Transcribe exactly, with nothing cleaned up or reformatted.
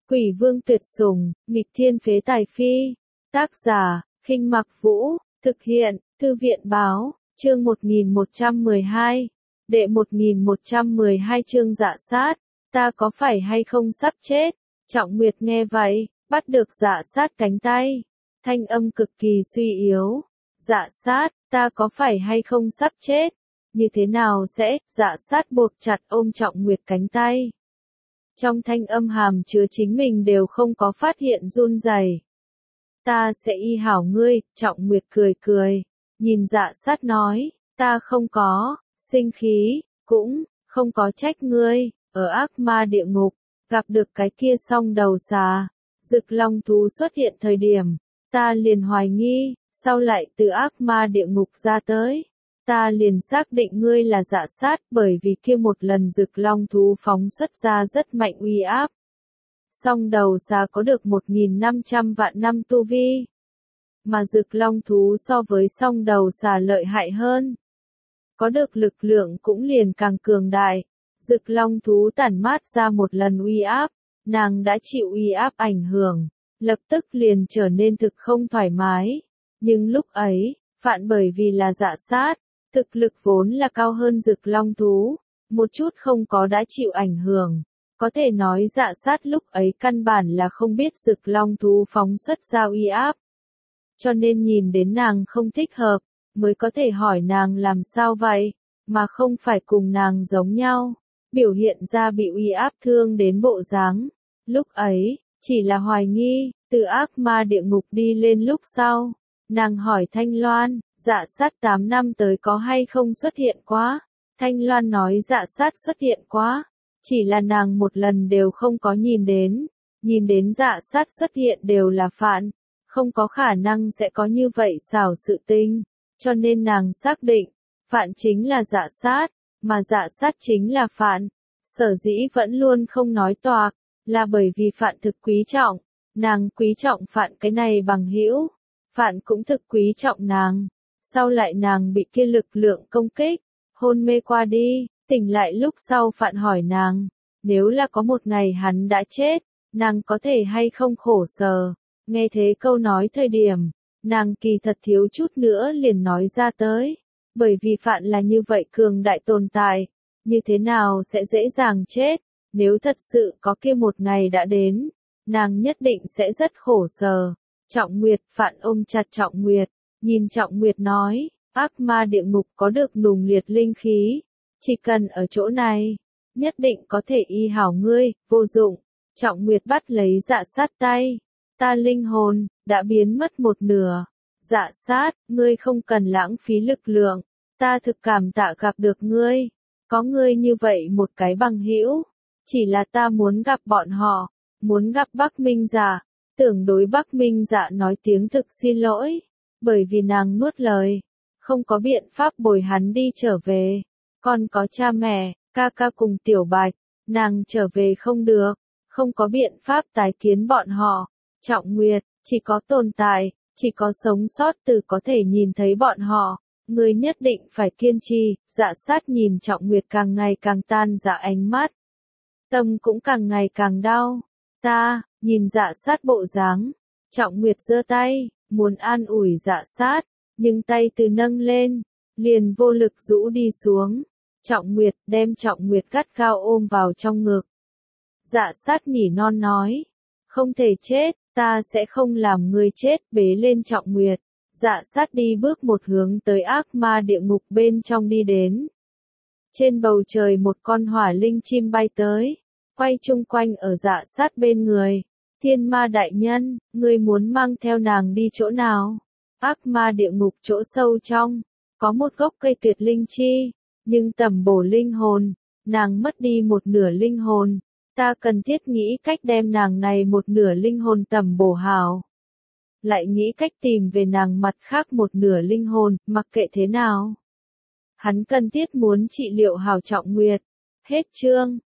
Quỷ vương tuyệt sủng, nghịch thiên phế tài phi. Tác giả, Khinh Mặc Vũ, thực hiện, Thư viện báo, chương một nghìn một trăm mười hai. Đệ một nghìn một trăm mười hai chương Dạ Sát, ta có phải hay không sắp chết? Trọng Nguyệt nghe vậy, bắt được Dạ Sát cánh tay. Thanh âm cực kỳ suy yếu. Dạ Sát, ta có phải hay không sắp chết? Như thế nào sẽ? Dạ Sát buộc chặt ôm Trọng Nguyệt cánh tay. Trong thanh âm hàm chứa chính mình đều không có phát hiện run rẩy. Ta sẽ y hảo ngươi, Trọng Nguyệt cười cười. Nhìn Dạ Sát nói, ta không có, sinh khí, cũng, không có trách ngươi, ở ác ma địa ngục, gặp được cái kia song đầu xà. Dực long thú xuất hiện thời điểm, ta liền hoài nghi, sau lại từ ác ma địa ngục ra tới. Ta liền xác định ngươi là Dạ Sát bởi vì kia một lần Dực long thú phóng xuất ra rất mạnh uy áp. Song đầu xà có được một nghìn năm trăm vạn năm tu vi. Mà Dực long thú so với song đầu xà lợi hại hơn. Có được lực lượng cũng liền càng cường đại. Dực long thú tản mát ra một lần uy áp, nàng đã chịu uy áp ảnh hưởng, lập tức liền trở nên thực không thoải mái. Nhưng lúc ấy, Phạn bởi vì là Dạ Sát, thực lực vốn là cao hơn Dực long thú, một chút không có đã chịu ảnh hưởng. Có thể nói Dạ Sát lúc ấy căn bản là không biết Dực long thú phóng xuất ra uy áp. Cho nên nhìn đến nàng không thích hợp, mới có thể hỏi nàng làm sao vậy, mà không phải cùng nàng giống nhau, biểu hiện ra bị uy áp thương đến bộ dáng. Lúc ấy, chỉ là hoài nghi, từ ác ma địa ngục đi lên lúc sau. Nàng hỏi Thanh Loan, Dạ Sát tám năm tới có hay không xuất hiện quá? Thanh Loan nói Dạ Sát xuất hiện quá, chỉ là nàng một lần đều không có nhìn đến. Nhìn đến Dạ Sát xuất hiện đều là Phạn, không có khả năng sẽ có như vậy xảo sự tình, cho nên nàng xác định, Phạn chính là Dạ Sát, mà Dạ Sát chính là Phạn. Sở dĩ vẫn luôn không nói toạc, là bởi vì Phạn thực quý trọng, nàng quý trọng Phạn cái này bằng hữu, Phạn cũng thực quý trọng nàng. Sau lại nàng bị kia lực lượng công kích, hôn mê qua đi, tỉnh lại lúc sau Phạn hỏi nàng, nếu là có một ngày hắn đã chết, nàng có thể hay không khổ sở. Nghe thế câu nói thời điểm, nàng kỳ thật thiếu chút nữa liền nói ra tới, bởi vì Phạn là như vậy cường đại tồn tại, như thế nào sẽ dễ dàng chết, nếu thật sự có kia một ngày đã đến, nàng nhất định sẽ rất khổ sở. Trọng Nguyệt, Phạn ôm chặt Trọng Nguyệt, nhìn Trọng Nguyệt nói, ác ma địa ngục có được nùng liệt linh khí, chỉ cần ở chỗ này, nhất định có thể y hảo ngươi, vô dụng. Trọng Nguyệt bắt lấy Dạ Sát tay, ta linh hồn, đã biến mất một nửa. Dạ Sát, ngươi không cần lãng phí lực lượng, ta thực cảm tạ gặp được ngươi, có ngươi như vậy một cái bằng hữu, chỉ là ta muốn gặp bọn họ, muốn gặp Bắc Minh Dạ. Tưởng đối Bắc Minh Dạ nói tiếng thực xin lỗi, bởi vì nàng nuốt lời, không có biện pháp bồi hắn đi trở về, còn có cha mẹ, ca ca cùng Tiểu Bạch, nàng trở về không được, không có biện pháp tái kiến bọn họ. Trọng Nguyệt, chỉ có tồn tại, chỉ có sống sót từ có thể nhìn thấy bọn họ, ngươi nhất định phải kiên trì. Dạ Sát nhìn Trọng Nguyệt càng ngày càng tan rã ánh mắt, tâm cũng càng ngày càng đau. Ta, nhìn Dạ Sát bộ dáng, Trọng Nguyệt giơ tay, muốn an ủi Dạ Sát, nhưng tay từ nâng lên, liền vô lực rũ đi xuống. Trọng Nguyệt đem Trọng Nguyệt gắt gao ôm vào trong ngực. Dạ Sát nỉ non nói, không thể chết, ta sẽ không làm ngươi chết, bế lên Trọng Nguyệt. Dạ Sát đi bước một hướng tới ác ma địa ngục bên trong đi đến. Trên bầu trời một con hỏa linh chim bay tới, quay chung quanh ở Dạ Sát bên người. Thiên ma đại nhân, ngươi muốn mang theo nàng đi chỗ nào? Ác ma địa ngục chỗ sâu trong, có một gốc cây tuyệt linh chi, nhưng tầm bổ linh hồn, nàng mất đi một nửa linh hồn. Ta cần thiết nghĩ cách đem nàng này một nửa linh hồn tầm bổ hảo. Lại nghĩ cách tìm về nàng mặt khác một nửa linh hồn, mặc kệ thế nào. Hắn cần thiết muốn trị liệu hảo Trọng Nguyệt. Hết chương.